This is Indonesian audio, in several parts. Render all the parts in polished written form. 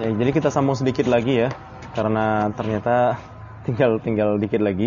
Ya, jadi kita sambung sedikit lagi ya, karena ternyata tinggal dikit lagi.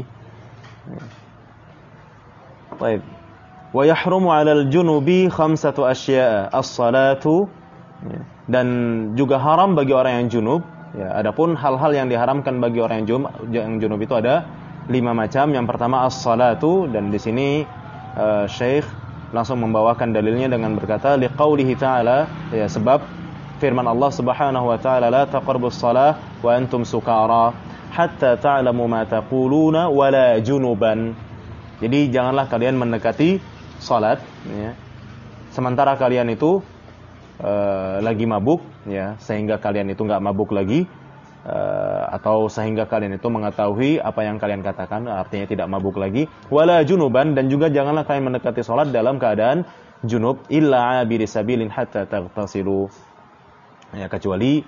Baik. Wa yahrumu 'alal junubi khamsatu asya'a, as-salatu, dan juga haram bagi orang yang junub. Ya, adapun hal-hal yang diharamkan bagi orang yang junub itu ada 5 macam. Yang pertama as-salatu, dan di sini Syekh langsung membawakan dalilnya dengan berkata liqaulihi ta'ala, ya, sebab firman Allah Subhanahu wa ta'ala, la taqrabus shalah wa antum sukara hatta ta'lamu ma taquluna wala junuban. Jadi janganlah kalian mendekati salat, ya, sementara kalian itu lagi mabuk, ya, sehingga kalian itu enggak mabuk lagi, atau sehingga kalian itu mengetahui apa yang kalian katakan, artinya tidak mabuk lagi. Wala junuban, dan juga janganlah kalian mendekati salat dalam keadaan junub, illa abiri sabilin hatta taghtasilu, ya, kecuali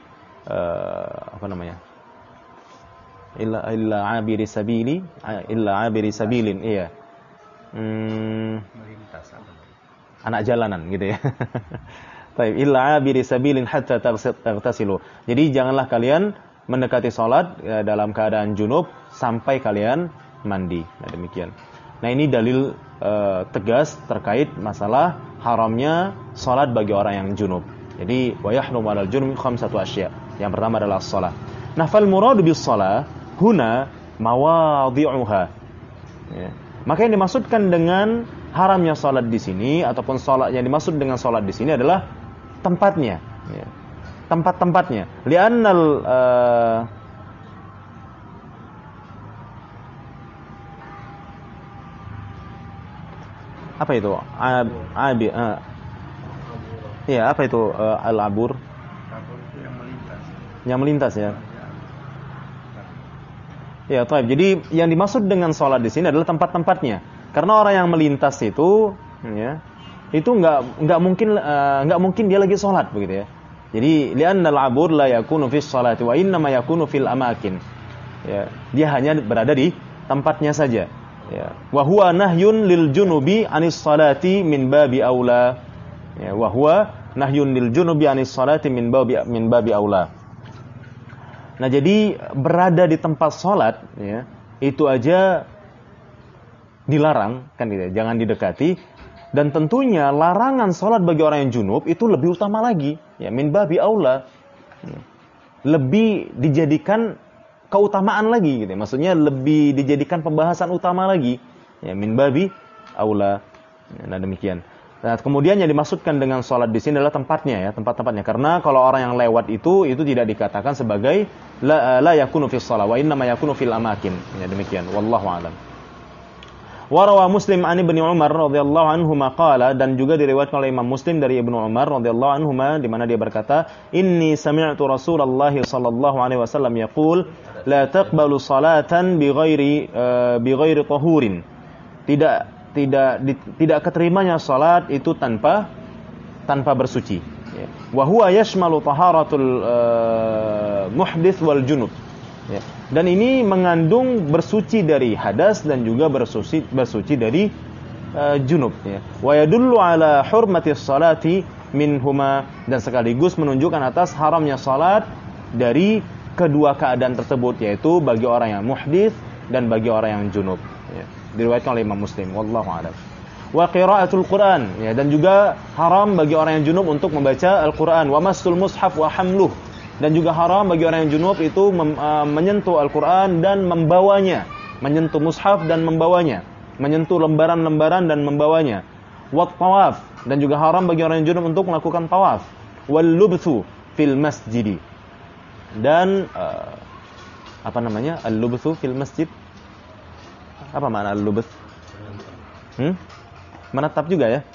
illa abiri sabilin, iya, melintas apa? Anak jalanan gitu ya. Baik, illa abiri sabilin hatta taghtasilu. Jadi janganlah kalian mendekati salat dalam keadaan junub sampai kalian mandi. Nah, demikian. Nah, ini dalil tegas terkait masalah haramnya salat bagi orang yang junub. Jadi wa yahrumu 'alal junubi khamsatu asya'. Yang pertama adalah shalah. Nah, fal muradu bis shalah huna mawadhi'uha. Ya. Maka yang dimaksudkan dengan haramnya salat di sini, ataupun salat yang dimaksud dengan salat di sini adalah tempatnya, ya. Tempat-tempatnya. Li'annal apa itu? Ya, apa itu al-abur? Kabur itu yang melintas. Yang melintas, ya. Ya, taib. Jadi yang dimaksud dengan salat di sini adalah tempat-tempatnya. Karena orang yang melintas itu, ya, itu enggak mungkin dia lagi salat, begitu ya. Jadi li'annal abur la yakunu fis salati wa inna ma yakunu fil amakin. Ya, dia hanya berada di tempatnya saja. Ya. Wa huwa nahyun lil junubi anis salati min babi aula. Ya, wa huwa nahyun lil junubi anis salati min babi aula. Nah, jadi berada di tempat salat, ya, itu aja dilarang, kan gitu ya, jangan didekati. Dan tentunya larangan salat bagi orang yang junub itu lebih utama lagi, ya, min babi aula, lebih dijadikan keutamaan lagi, gitu ya. Maksudnya lebih dijadikan pembahasan utama lagi, ya, min babi aula. Nah, demikian. Nah, kemudian yang dimaksudkan dengan salat di sini adalah tempatnya, ya, tempat-tempatnya. Karena kalau orang yang lewat itu tidak dikatakan sebagai la yakunu fis shalah wa inna ma yakunu fil amakin. Ya, demikian. Wallahu a'lam. Warawa Muslim an Ibnu Umar radhiyallahu anhu maqala, dan juga diriwayatkan oleh Imam Muslim dari Ibnu Umar radhiyallahu anhu di mana dia berkata, "Inni sami'tu Rasulullah sallallahu alaihi wasallam yaqul, la taqbalu salatan bighairi tahurin." Tidak keterimanya salat itu tanpa bersuci. Wa huwa yashmalu taharatul muhdits wal junub. Ya. Dan ini mengandung bersuci dari hadas dan juga bersuci dari junub, ya. Wa yadullu ala hurmatis salati minhuma, dan sekaligus menunjukkan atas haramnya salat dari kedua keadaan tersebut, yaitu bagi orang yang muhdits dan bagi orang yang junub, ya. Diriwayatkan oleh Imam Muslim. Wallahu a'lam. Wa qiraatul Quran, ya, dan juga haram bagi orang yang junub untuk membaca Al-Quran. Wa massul mushaf wa hamluh, dan juga haram bagi orang yang junub itu menyentuh Al-Quran dan membawanya, menyentuh mushaf dan membawanya, menyentuh lembaran-lembaran dan membawanya. Wat tawaf, dan juga haram bagi orang yang junub untuk melakukan tawaf. Wal lubthu fil masjidi, dan al-lubthu fil masjid. Apa makna al-lubth? Menetap juga, ya.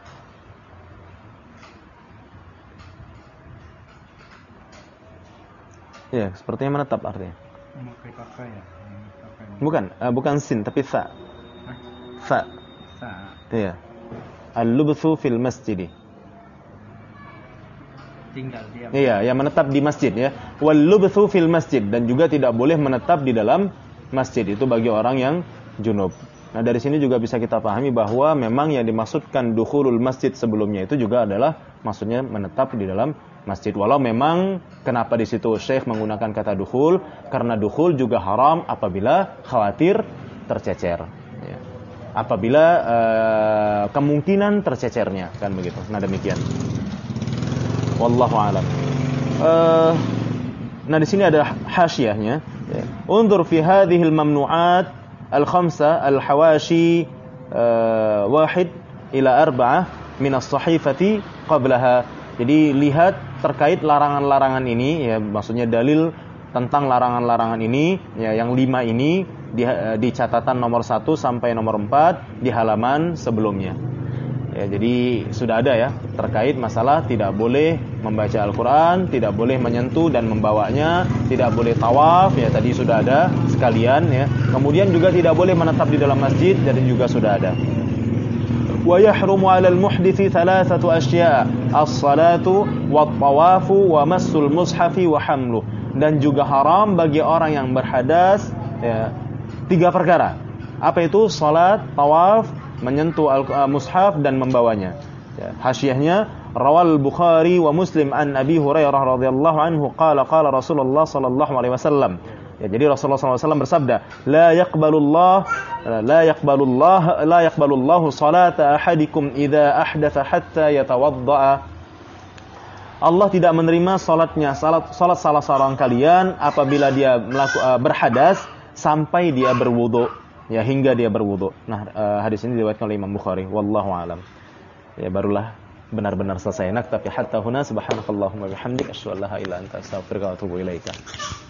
Ya, sepertinya menetap artinya. Memakai pakaian. Bukan sin, tapi sa. Sa. Iya. Al-lubthu fil masjid. Tinggal diam. Iya, yang menetap di masjid, ya. Wal lubthu fil masjid, dan juga tidak boleh menetap di dalam masjid, itu bagi orang yang junub. Nah, dari sini juga bisa kita pahami bahwa memang yang dimaksudkan dukhulul masjid sebelumnya itu juga adalah maksudnya menetap di dalam masjid. Walau memang kenapa di situ Syekh menggunakan kata dukhul, karena dukhul juga haram apabila khawatir tercecer. Ya. Apabila kemungkinan tercecernya, kan begitu. Nah, demikian. Wallahu a'lam. Nah, di sini ada hasyiahnya. Ya. Unzur fi hadhihi al-mamnu'at al-khamsa al-hawashi 1 ila 4 min as-sahifati qablaha. Jadi lihat terkait larangan-larangan ini, ya maksudnya dalil tentang larangan-larangan ini, ya yang 5 ini di catatan nomor 1 sampai nomor 4 di halaman sebelumnya. Ya, jadi sudah ada ya terkait masalah tidak boleh membaca Al-Quran, tidak boleh menyentuh dan membawanya, tidak boleh tawaf, ya tadi sudah ada sekalian ya. Kemudian juga tidak boleh menetap di dalam masjid, jadi juga sudah ada. Wa yahrumu 'alal muhdithi 3 asya' as-salatu wat-tawafu wa massul mushafi wa hamluh. Dan juga haram bagi orang yang berhadas ya 3 perkara. Apa itu? Salat, tawaf, menyentuh mushaf dan membawanya. Ya, hasyiahnya rawal Bukhari wa Muslim an Abi Hurairah radhiyallahu anhu qala qala Rasulullah sallallahu alaihi wasallam. Ya, jadi Rasulullah sallallahu alaihi wasallam bersabda, la yaqbalullahu salata ahadikum idza ahdatha hatta yatawaddaa. Allah tidak menerima salat salah seorang kalian apabila dia berhadas sampai dia berwudu. Ya, hingga dia berwudu. Nah, hadis ini diriwayatkan oleh Imam Bukhari. Wallahu a'lam. Ya, barulah benar-benar selesai. Naktafi hatta huna subhanakallahumma bihamdik asyhadu an la ilaha illa anta astaghfiruka wa atubu ilaika.